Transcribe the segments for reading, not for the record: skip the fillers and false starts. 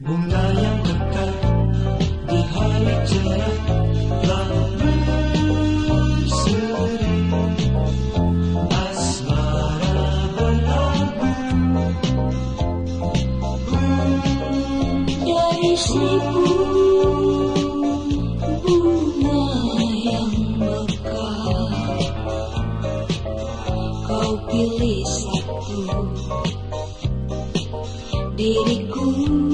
Bunga yang mekar di hari cerah telah berseri, asmara berlabuh dari sibu bunga yang mekar. Kau pilih satu, diriku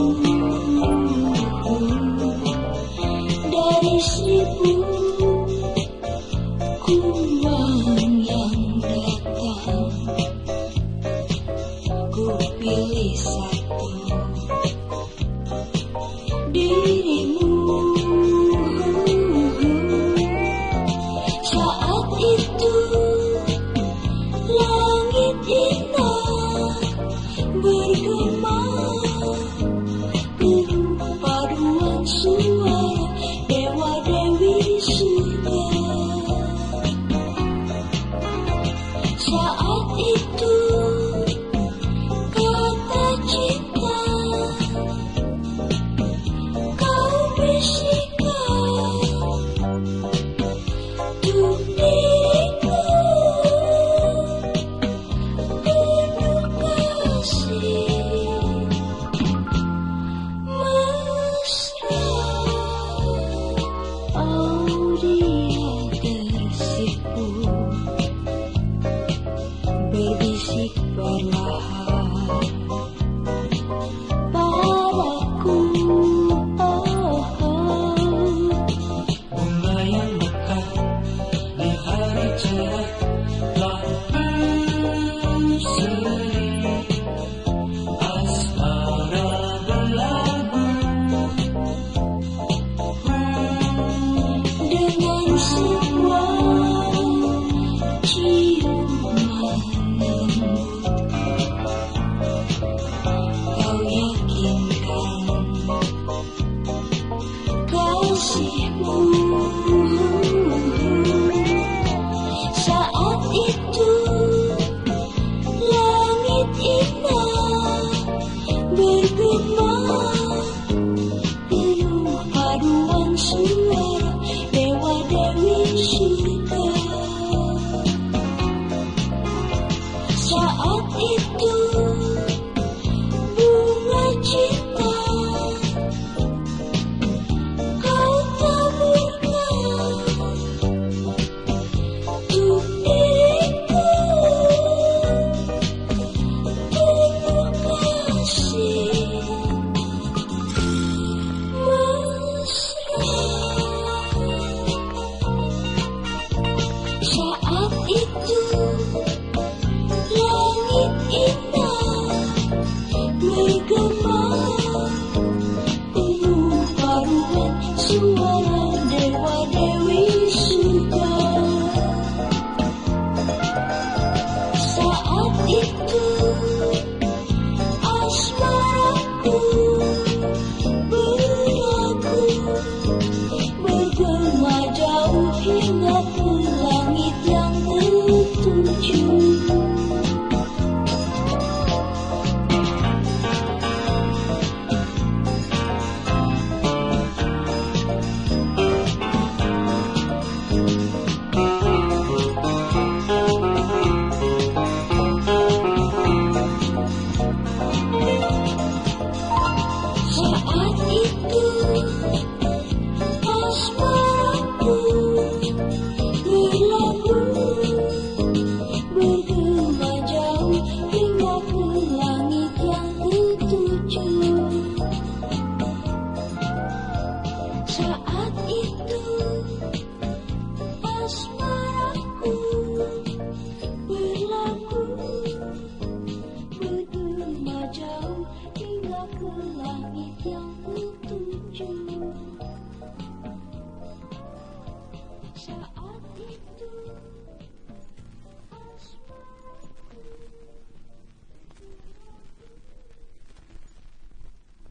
dari seribu kumbang yang datang. Ku pilih satu, dirimu. Saat itu langit indah bergema, penuh paduan suara dewa-dewi surga. Saat itu kata cinta kau bisikan untuk diriku, penuh kasih mesra. Oh, dia tersipu berbisik perlahan padaku. bunga yang mekar di hari cerah telah berseri, asmara berlabuh Dengan sebuah ciuman lembut, kau yakinkan kasihmu. Saat itu langit indah bergema, penuh paduan suara dewa-dewi surga. Saat itu bunga cinta kau taburkan untuk diriku, penuh kasih mesra. Saat itu langit indah bergema, penuh paduan suara dewa-dewi surga. Saat itu asmaraku berlaku, bergema jauh hingga ke langit yang tertuju. Saat itu asmaraku berlabuh, bergema jauh hingga ke langit yang tertuju. Saat itu